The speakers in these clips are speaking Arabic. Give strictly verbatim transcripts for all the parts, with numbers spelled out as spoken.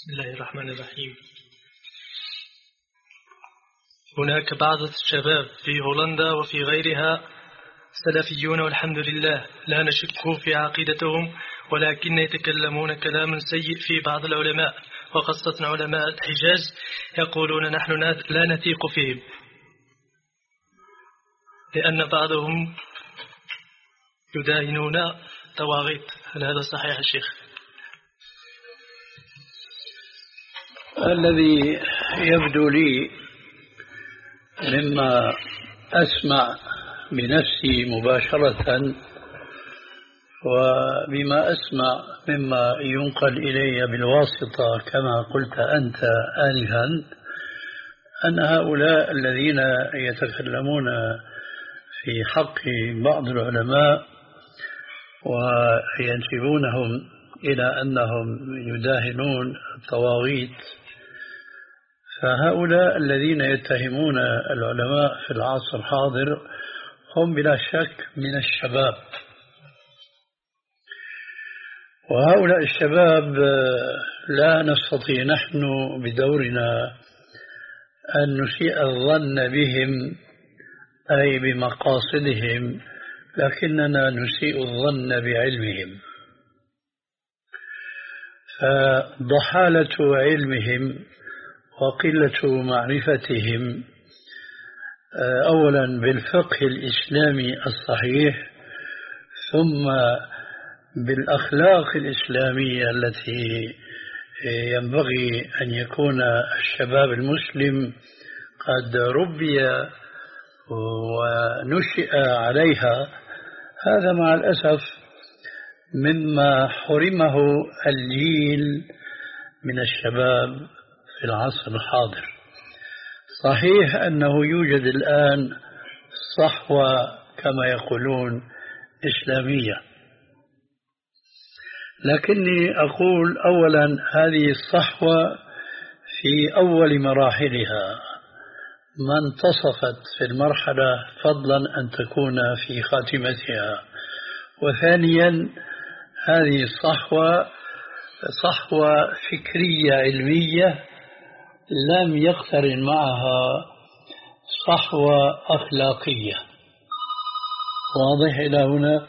بسم الله الرحمن الرحيم. هناك بعض الشباب في هولندا وفي غيرها سلفيون والحمد لله لا نشك في عقيدتهم، ولكن يتكلمون كلاما سيء في بعض العلماء وخاصة علماء الحجاز، يقولون نحن لا نثيق فيهم لأن بعضهم يداهنون طواغيت. هل هذا صحيح الشيخ؟ الذي يبدو لي مما أسمع بنفسي مباشرة وبما أسمع مما ينقل إلي بالواسطة كما قلت أنت آنفا، أن هؤلاء الذين يتكلمون في حق بعض العلماء وينسبونهم إلى أنهم يداهنون الطواغيت، فهؤلاء الذين يتهمون العلماء في العصر الحاضر هم بلا شك من الشباب، وهؤلاء الشباب لا نستطيع نحن بدورنا أن نسيء الظن بهم أي بمقاصدهم، لكننا نسيء الظن بعلمهم. فضحالة علمهم وقلة معرفتهم أولا بالفقه الإسلامي الصحيح، ثم بالأخلاق الإسلامية التي ينبغي أن يكون الشباب المسلم قد ربي ونشئ عليها، هذا مع الأسف مما حرمه الجيل من الشباب في العصر الحاضر. صحيح أنه يوجد الآن صحوة كما يقولون إسلامية، لكني أقول أولا هذه الصحوة في أول مراحلها ما انتصفت في المرحلة فضلا أن تكون في خاتمتها، وثانيا هذه الصحوة صحوة فكرية علمية لم يقترن معها صحوة أخلاقية. واضح إلى هنا؟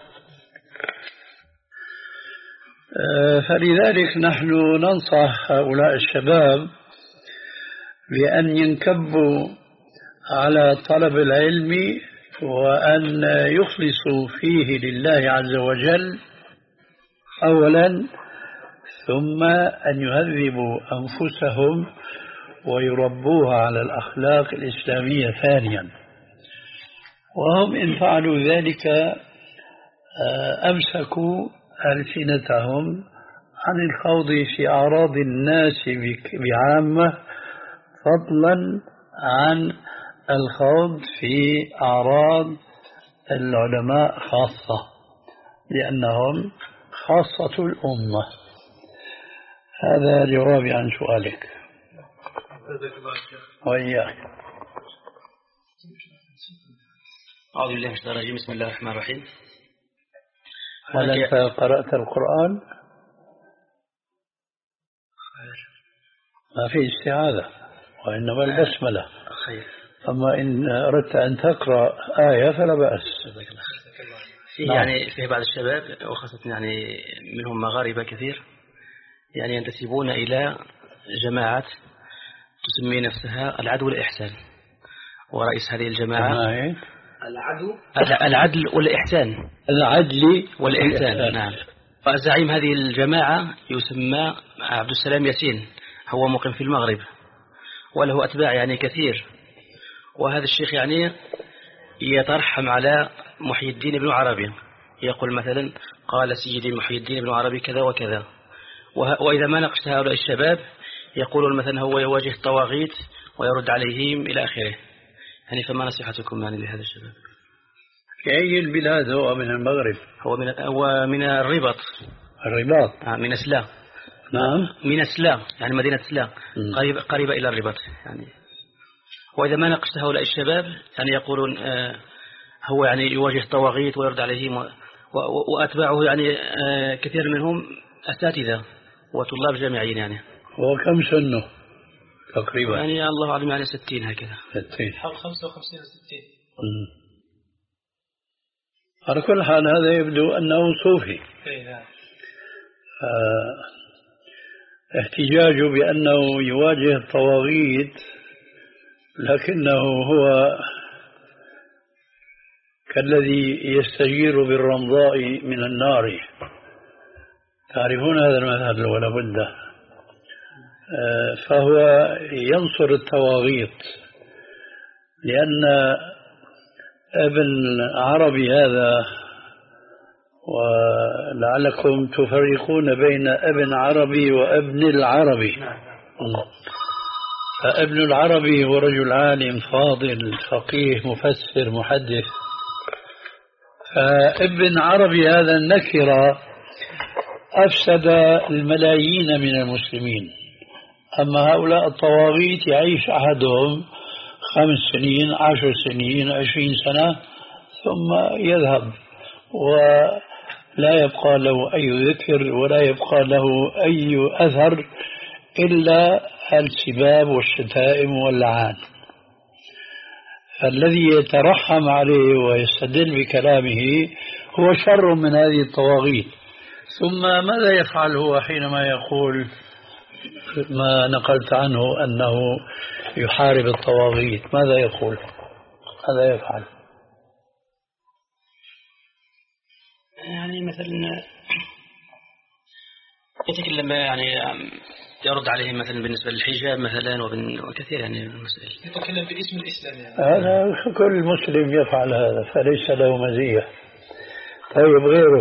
فلذلك نحن ننصح هؤلاء الشباب بأن ينكبوا على طلب العلم وأن يخلصوا فيه لله عز وجل أولا، ثم أن يهذبوا أنفسهم ويربوها على الأخلاق الإسلامية ثانيا. وهم إن فعلوا ذلك أمسكوا ألسنتهم عن الخوض في أعراض الناس بعامة، فضلا عن الخوض في أعراض العلماء خاصة، لأنهم خاصة الأمة. هذا جوابي عن سؤالك. وإياك. أعوذ بالله من الشيطان الرجيم. بسم الله الرحمن الرحيم. هل أنت قرأت القرآن؟ ما في استعاذة وإنما البسملة. أما إن أردت أن تقرأ آية فلا بأس. فيه يعني فيه بعض الشباب وخاصة يعني منهم مغاربة كثير يعني ينتسبون إلى جماعات تسمي نفسها العدل والإحسان، ورئيس هذه الجماعة العدل العدل والإحسان العدل والإحسان نعم. فزعيم هذه الجماعة يسمى عبد السلام ياسين، هو مقيم في المغرب وله أتباع يعني كثير. وهذا الشيخ يعني يترحم على محي الدين بن عربي، يقول مثلا قال سيدي محي الدين بن عربي كذا وكذا. وإذا ما ناقشت هؤلاء الشباب يقولون مثلا هو يواجه الطواغيت ويرد عليهم إلى آخره. يعني فما نصيحتكم يعني لهذا الشباب؟ في أي البلاد هو؟ من المغرب؟ هو من هو من الرباط. الرباط آه من أسلام. نعم من أسلام يعني مدينة أسلام قريبة قريبة إلى الرباط يعني. وإذا ما ناقشت هؤلاء الشباب يعني يقولون آه هو يعني يواجه الطواغيت ويرد عليهم، وأتباعه يعني آه كثير منهم أساتذة وطلاب جامعيين يعني. وكم سنه تقريبا؟ يعني الله أعلم يعني ستين هكذا. ستين حول خمسة وخمسين وستين. على كل حال هذا يبدو أنه صوفي. آه احتجاجه بأنه يواجه الطواغيت لكنه هو كالذي يستجير بالرمضاء من النار. تعرفون هذا المثل ولا بد. آه فهو ينصر الطواغيت لأن ابن عربي هذا، ولعلكم تفرقون بين ابن عربي وابن العربي. فابن العربي هو رجل عالم فاضل فقيه مفسر محدث، فابن عربي هذا النكرة أفسد الملايين من المسلمين. أما هؤلاء الطواغيت يعيش أحدهم خمس سنين عشر سنين عشرين سنة ثم يذهب ولا يبقى له أي ذكر ولا يبقى له أي أثر إلا السباب والشتائم واللعان. فالذي يترحم عليه ويستدل بكلامه هو شر من هذه الطواغيت. ثم ماذا يفعل هو حينما يقول ما نقلت عنه أنه يحارب الطواغيت؟ ماذا يقول؟ ماذا يفعل؟ يعني مثلا يتكلم يعني يرد عليه مثلا بالنسبة للحجاب مثلا وكثير يعني المسائل. يتكلم باسم الإسلام يعني. هذا كل مسلم يفعل هذا فليس له مزية. طيب غيره.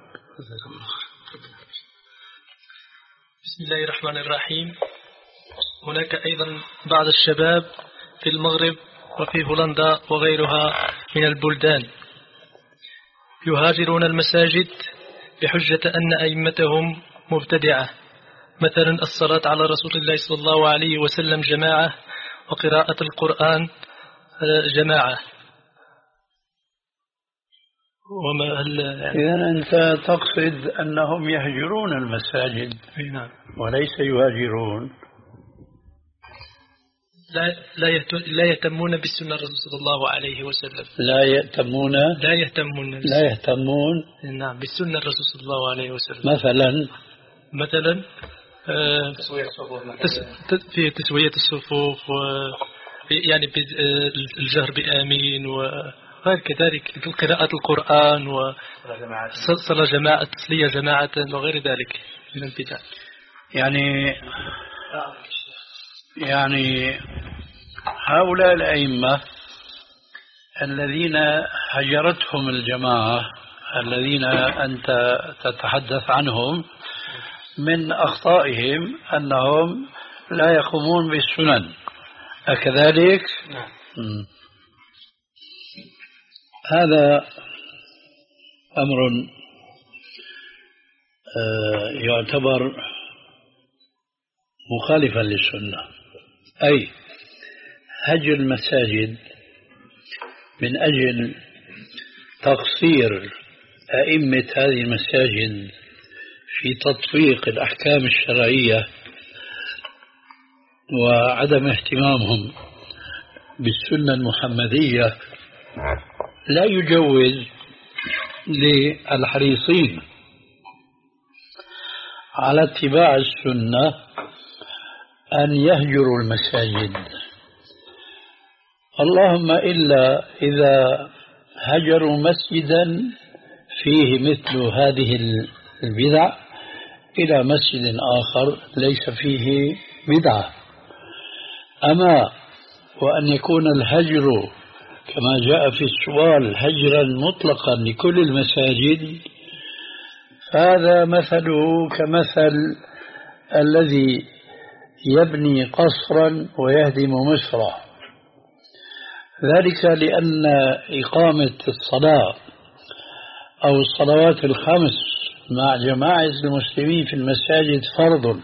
بسم الله الرحمن الرحيم. هناك أيضا بعض الشباب في المغرب وفي هولندا وغيرها من البلدان يهاجرون المساجد بحجة أن أئمتهم مبتدعة، مثلا الصلاة على رسول الله صلى الله عليه وسلم جماعة وقراءة القرآن جماعة. وما هل إذا أنت تقصد أنهم يهجرون المساجد وليس يهاجرون؟ لا لا لا يهتمون بالسنة الرسول صلى الله عليه وسلم. لا يهتمون لا يهتمون لا يهتمون نعم بالسنة الرسول صلى الله عليه وسلم. مثلا مثلا آه تسوية الصفوف في تسوية الصفوف يعني الجهر بآمين وغير كذلك قراءة القرآن وصلاة جماعة تصلية جماعة وغير ذلك من البدع. يعني يعني هؤلاء الأئمة الذين هجرتهم الجماعة الذين أنت تتحدث عنهم من أخطائهم أنهم لا يقومون بالسنن، أكذلك؟ نعم. هذا أمر يعتبر مخالفا للسنة، أي هجر المساجد من أجل تقصير أئمة هذه المساجد في تطبيق الأحكام الشرعية وعدم اهتمامهم بالسنة المحمدية لا يجوز للحريصين على اتباع السنة أن يهجروا المساجد، اللهم إلا إذا هجروا مسجدا فيه مثل هذه البدع إلى مسجد آخر ليس فيه بدعة. أما وأن يكون الهجر كما جاء في السؤال هجرا مطلقا لكل المساجد، فهذا مثله كمثل الذي يبني قصرا ويهدم مصرا، ذلك لأن إقامة الصلاة أو الصلوات الخمس مع جماعة المسلمين في المساجد فرض،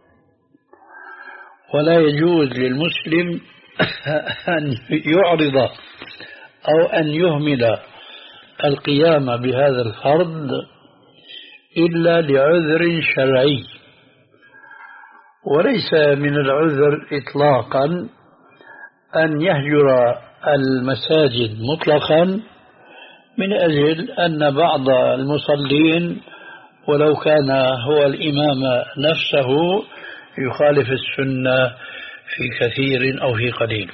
ولا يجوز للمسلم أن يعرض أو أن يهمل القيام بهذا الفرض إلا لعذر شرعي. وليس من العذر إطلاقا أن يهجر المساجد مطلقا من أجل أن بعض المصلين ولو كان هو الإمام نفسه يخالف السنة في كثير أو في قليل.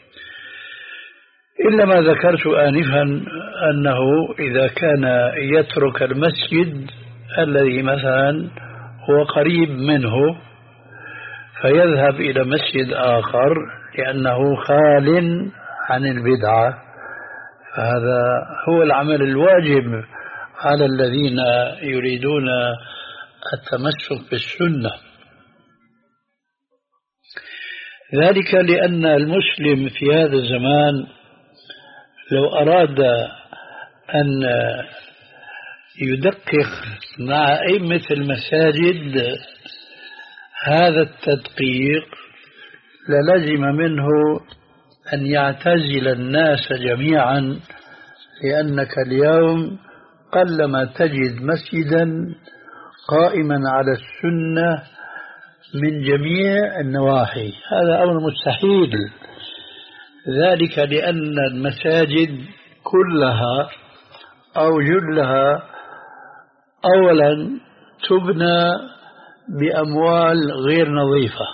إلا ما ذكرت آنفا أنه إذا كان يترك المسجد الذي مثلا هو قريب منه فيذهب إلى مسجد آخر لأنه خال عن البدعة، فهذا هو العمل الواجب على الذين يريدون التمسك بالسنة. ذلك لأن المسلم في هذا الزمان لو أراد أن يدقق مع أئمة المساجد هذا التدقيق للزم منه أن يعتزل الناس جميعا، لأنك اليوم قلما تجد مسجدا قائما على السنة من جميع النواحي، هذا أمر مستحيل. ذلك لأن المساجد كلها أو جلها أولا تبنى بأموال غير نظيفة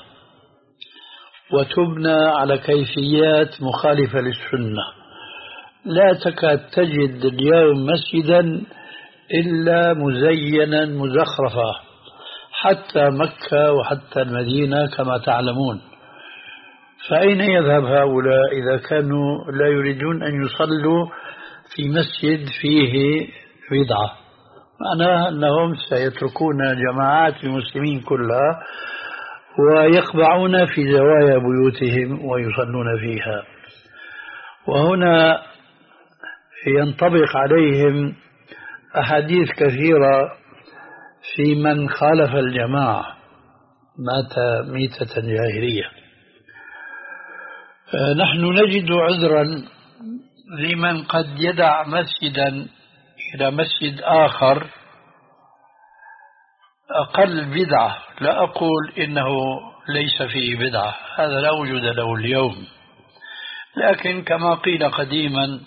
وتبنى على كيفيات مخالفة للسنة. لا تكاد تجد اليوم مسجدا إلا مزينا مزخرفا، حتى مكة وحتى المدينة كما تعلمون. فأين يذهب هؤلاء إذا كانوا لا يريدون أن يصلوا في مسجد فيه بدعة؟ معناه أنهم سيتركون جماعات المسلمين كلها ويقبعون في زوايا بيوتهم ويصلون فيها. وهنا ينطبق عليهم أحاديث كثيرة في من خالف الجماعة مات ميتة جاهلية. نحن نجد عذرا لمن قد يدع مسجدا إلى مسجد آخر أقل بدعة، لا أقول إنه ليس فيه بدعة، هذا لا وجود له اليوم، لكن كما قيل قديما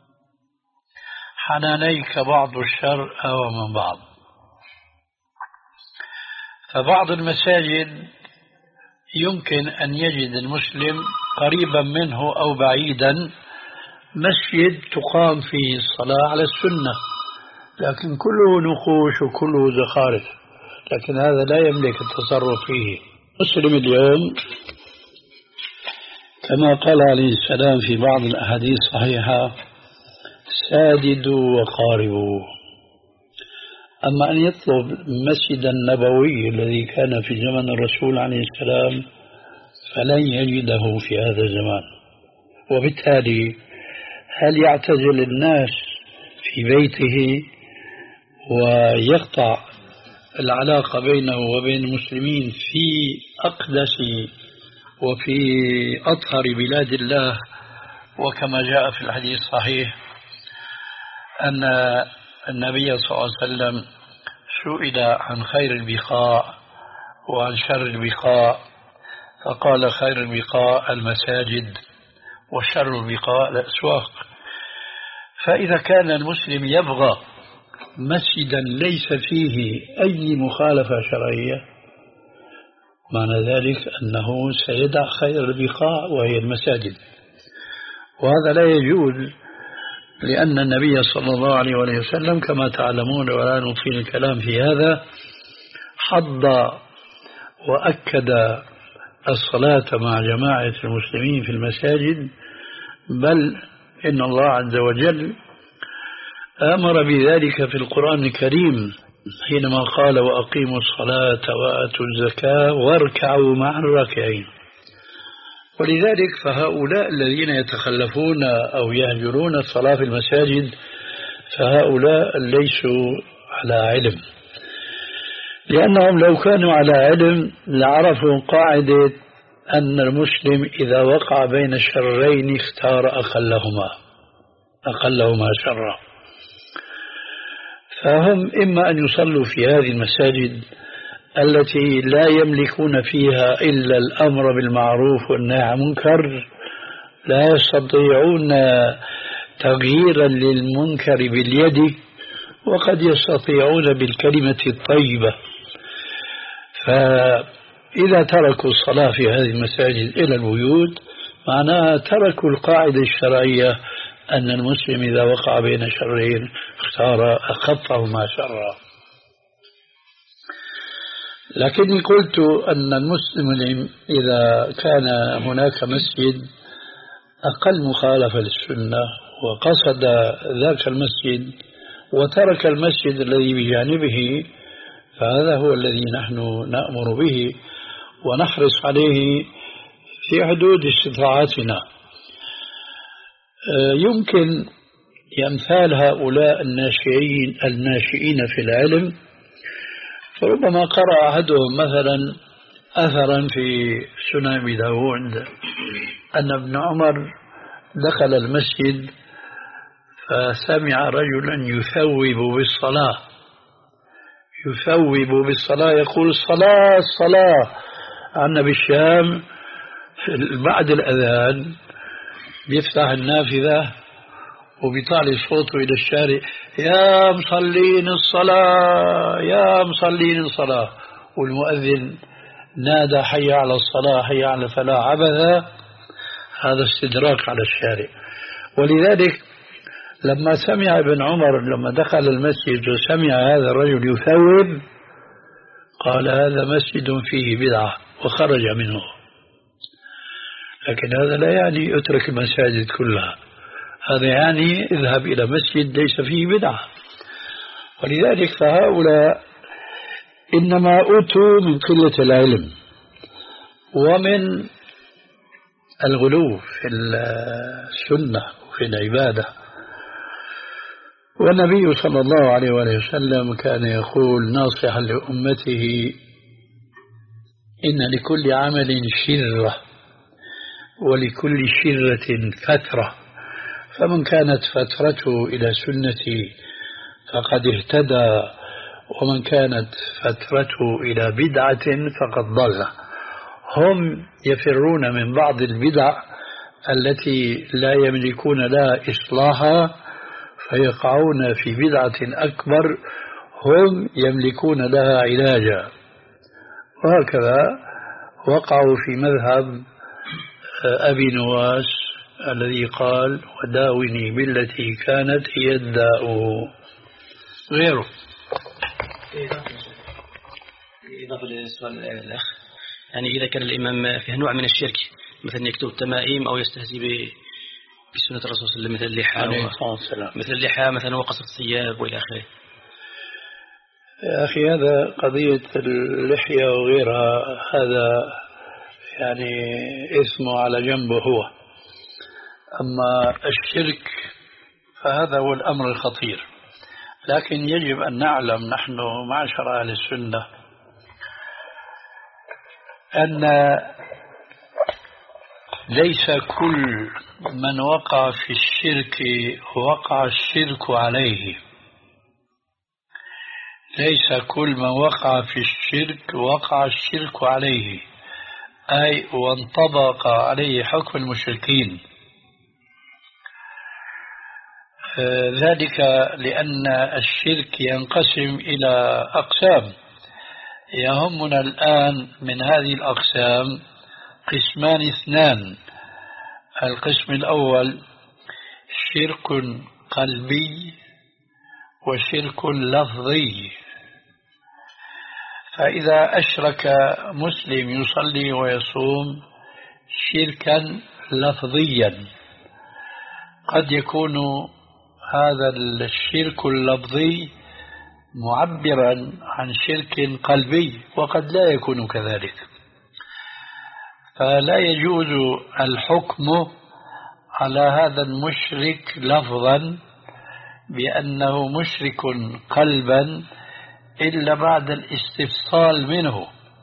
حنانيك بعض الشر أو من بعض. فبعض المساجد يمكن أن يجد المسلم قريبا منه أو بعيدا مسجد تقام فيه الصلاة على السنة، لكن كله نقوش وكله زخارف، لكن هذا لا يملك التصرف فيه. مسلم اليوم كما قال عليه السلام في بعض الأحاديث الصحيحة: ساددوا وقاربوا. أما أن يطلب المسجد النبوي الذي كان في زمن الرسول عليه السلام فلن يجده في هذا الزمان. وبالتالي هل يعتزل الناس في بيته ويقطع العلاقة بينه وبين المسلمين في أقدس وفي أطهر بلاد الله؟ وكما جاء في الحديث الصحيح أن النبي صلى الله عليه وسلم سئل عن خير البقاع وعن شر البقاع فقال: خير البقاع المساجد وشر البقاع الأسواق. فإذا كان المسلم يبغى مسجدا ليس فيه أي مخالفة شرعية معنى ذلك أنه سيدع خير البقاع وهي المساجد، وهذا لا يجوز، لأن النبي صلى الله عليه وسلم كما تعلمون ولا نطيل الكلام في هذا حض وأكد الصلاة مع جماعة المسلمين في المساجد، بل إن الله عز وجل أمر بذلك في القرآن الكريم حينما قال: وأقيموا الصلاة وآتوا الزكاة واركعوا مع الراكعين. ولذلك فهؤلاء الذين يتخلفون أو يهجرون الصلاة في المساجد فهؤلاء ليسوا على علم، لأنهم لو كانوا على علم لعرفوا قاعدة أن المسلم إذا وقع بين الشرين اختار أقلهما أقلهما شرا. فهم إما أن يصلوا في هذه المساجد التي لا يملكون فيها إلا الأمر بالمعروف والنهي عن المنكر لا يستطيعون تغييرا للمنكر باليد، وقد يستطيعون بالكلمة الطيبة. فإذا تركوا الصلاة في هذه المساجد إلى البيوت معناها تركوا القاعدة الشرعية أن المسلم إذا وقع بين شرين اختار أخفهما شرا. لكني قلت أن المسلم إذا كان هناك مسجد أقل مخالفة للسنة وقصد ذاك المسجد وترك المسجد الذي بجانبه، فهذا هو الذي نحن نأمر به ونحرص عليه في حدود استطاعتنا. يمكن أمثال هؤلاء الناشئين الناشئين في العلم، فربما قرأ أحدهم مثلا أثرا في سنن أبي داود أن ابن عمر دخل المسجد فسمع رجلا يثوب بالصلاة يثوب بالصلاة يقول الصلاة الصلاة. عندنا بالشام بعد الأذان بيفتح النافذة وبيطالع صوته إلى الشارع: يا مصلين الصلاة يا مصلين الصلاة، والمؤذن نادى حي على الصلاة حي على الفلاح عبث. هذا استدراك على الشارع. ولذلك لما سمع ابن عمر لما دخل المسجد وسمع هذا الرجل يثوب قال هذا مسجد فيه بدعة وخرج منه. لكن هذا لا يعني اترك المساجد كلها، هذا يعني اذهب إلى مسجد ليس فيه بدعة. ولذلك فهؤلاء إنما أتوا من قلة العلم ومن الغلو في السنة وفي العبادة. والنبي صلى الله عليه وآله وسلم كان يقول ناصحا لأمته: إن لكل عمل شرة ولكل شرة فترة، فمن كانت فترته إلى سنتي فقد اهتدى، ومن كانت فترته إلى بدعة فقد ضل. هم يفرون من بعض البدع التي لا يملكون لها إصلاحا فيقعون في بدعة أكبر هم يملكون لها علاجا. وهكذا وقعوا في مذهب أبي نواس الذي قال: وداوني بالتي كانت هي الداء. غيره. إضافة للسؤال الأخ، يعني إذا كان الإمام فيه نوع من الشرك مثل يكتب تمائم أو يستهزئ بسنة الرسول صلى الله عليه وسلم مثل اللحى مثل اللحى مثلا وقصر الثياب وإلى آخره. يا أخي هذا قضية اللحية وغيرها هذا يعني اسمه على جنبه هو، أما الشرك فهذا هو الأمر الخطير. لكن يجب أن نعلم نحن معشر أهل السنة أن ليس كل من وقع في الشرك وقع الشرك عليه، ليس كل من وقع في الشرك وقع الشرك عليه، أي وانطبق عليه حكم المشركين. ذلك لأن الشرك ينقسم إلى أقسام. يهمنا الآن من هذه الأقسام قسمان اثنان. القسم الأول شرك قلبي وشرك لفظي. فإذا أشرك مسلم يصلي ويصوم شركا لفظيا، قد يكون هذا الشرك اللفظي معبرا عن شرك قلبي وقد لا يكون كذلك. فلا يجوز الحكم على هذا المشرك لفظا بأنه مشرك قلبا إلا بعد الاستفصال منه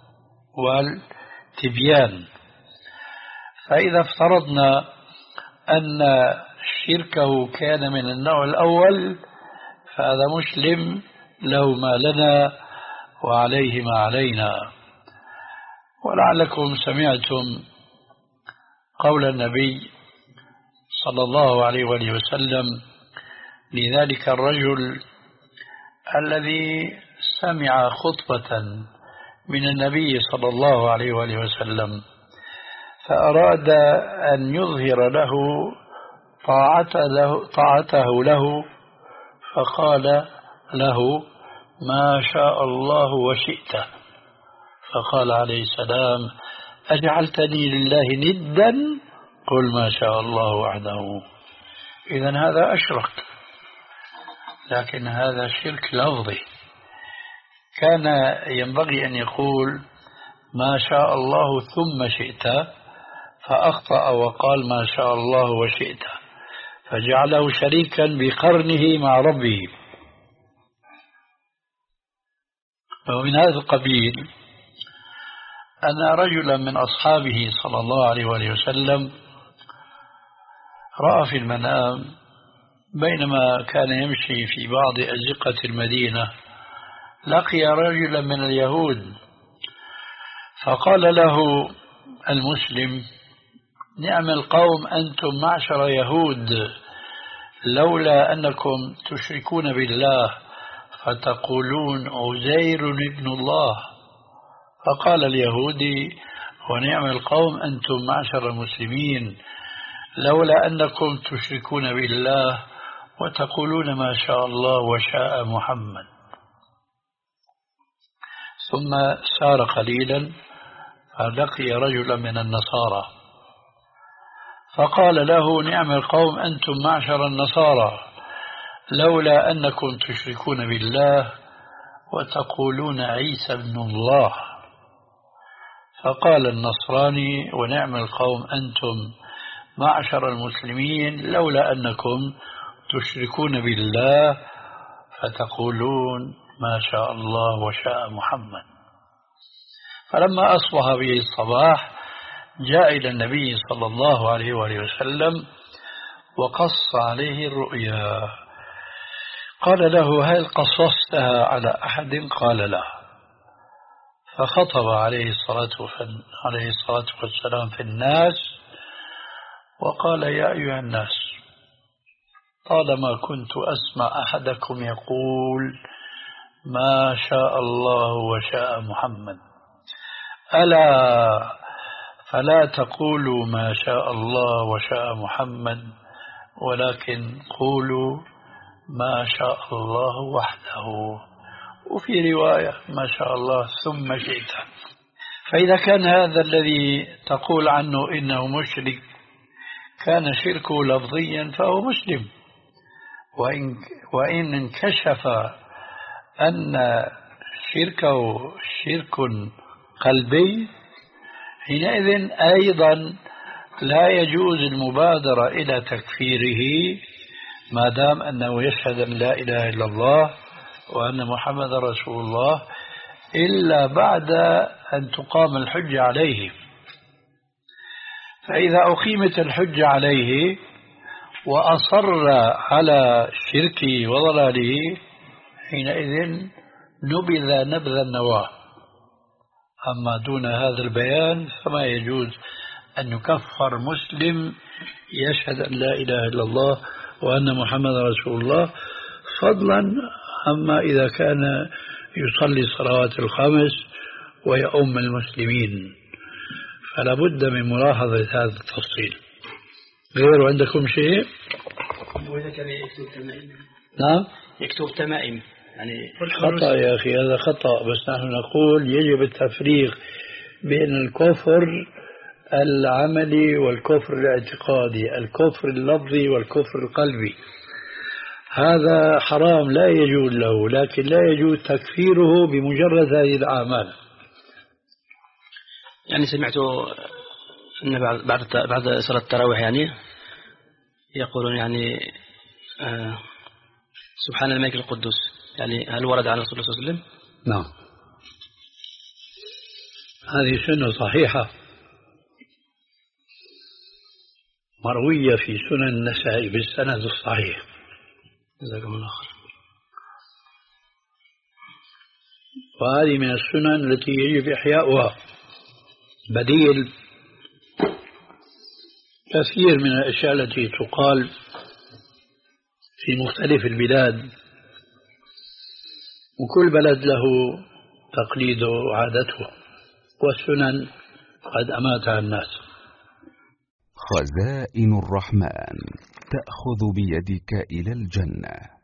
والتبيان. فإذا افترضنا أن شركه كان من النوع الأول فهذا مسلم له ما لنا وعليه ما علينا. ولعلكم سمعتم قول النبي صلى الله عليه وآله وسلم لذلك الرجل الذي سمع خطبة من النبي صلى الله عليه وآله وسلم فأراد أن يظهر له طاعته له, طاعته له فقال له ما شاء الله وشئت. فقال عليه السلام أجعلتني لله ندا قل ما شاء الله وحده. إذن هذا أشرك، لكن هذا شرك لفظي. كان ينبغي أن يقول ما شاء الله ثم شئت، فأخطأ وقال ما شاء الله وشئت، فجعله شريكا بقرنه مع ربه. ومن هذا القبيل أن رجلا من أصحابه صلى الله عليه وآله وسلم رأى في المنام بينما كان يمشي في بعض أزقة المدينة لقي رجلا من اليهود، فقال له المسلم نعم القوم أنتم معشر يهود، لولا أنكم تشركون بالله فتقولون عزير ابن الله. فقال اليهودي ونعم القوم أنتم معشر المسلمين، لولا أنكم تشركون بالله وتقولون ما شاء الله وشاء محمد. ثم سار قليلا فلقي رجلا من النصارى فقال له نعم القوم أنتم معشر النصارى، لولا أنكم تشركون بالله وتقولون عيسى ابن الله. فقال النصراني ونعم القوم أنتم معشر المسلمين، لولا أنكم تشركون بالله فتقولون ما شاء الله وشاء محمد. فلما أصبح به الصباح جاء إلى النبي صلى الله عليه وآله وسلم وقص عليه الرؤيا. قال له هل قصصتها على أحد؟ قال لا. فخطب عليه الصلاة عليه الصلاة والسلام في الناس وقال يا أيها الناس طالما كنت أسمع أحدكم يقول ما شاء الله وشاء محمد، ألا فلا تقولوا ما شاء الله وشاء محمد ولكن قولوا ما شاء الله وحده، وفي رواية ما شاء الله ثم شئت. فإذا كان هذا الذي تقول عنه إنه مشرك كان شركه لفظيا فهو مسلم، وإن, وإن انكشف أن شركه شرك قلبي حينئذ أيضا لا يجوز المبادرة إلى تكفيره ما دام أنه يشهد أن لا إله إلا الله وأن محمد رسول الله إلا بعد أن تقام الحجة عليه. فإذا أقيمت الحجة عليه وأصر على شركه وضلاله حينئذ نبذ نبذ النواة. أما دون هذا البيان فما يجوز أن يكفر مسلم يشهد أن لا إله إلا الله وأن محمد رسول الله، فضلا أما إذا كان يصلي الصلوات الخمس ويؤم المسلمين، فلا بد من ملاحظة هذا التفصيل. غير عندكم شيء؟ وإذا كان يكتب تمائم. نعم يكتب تمائم يعني خطأ يا أخي، هذا خطأ. بس نحن نقول يجب التفريق بين الكفر العملي والكفر الاعتقادي، الكفر اللفظي والكفر القلبي. هذا حرام لا يجوز له، لكن لا يجوز تكفيره بمجرد هذه الأعمال. يعني سمعت أن بعد بعد صلاة التراويح يعني يقولون يعني آه سبحان الملك القدوس، يعني هل ورد عن رسول الله صلى الله عليه وسلم؟ نعم، هذه سنة صحيحة مروية في سنن النسائي بالسند الصحيح. جزاكم الله خير. وهذه من السنن التي يجب إحياؤها. بديل كثير من الأشياء التي تقال في مختلف البلاد، وكل بلد له تقليده وعادته، والسنن قد أماتها الناس. خزائن الرحمن تأخذ بيدك إلى الجنة.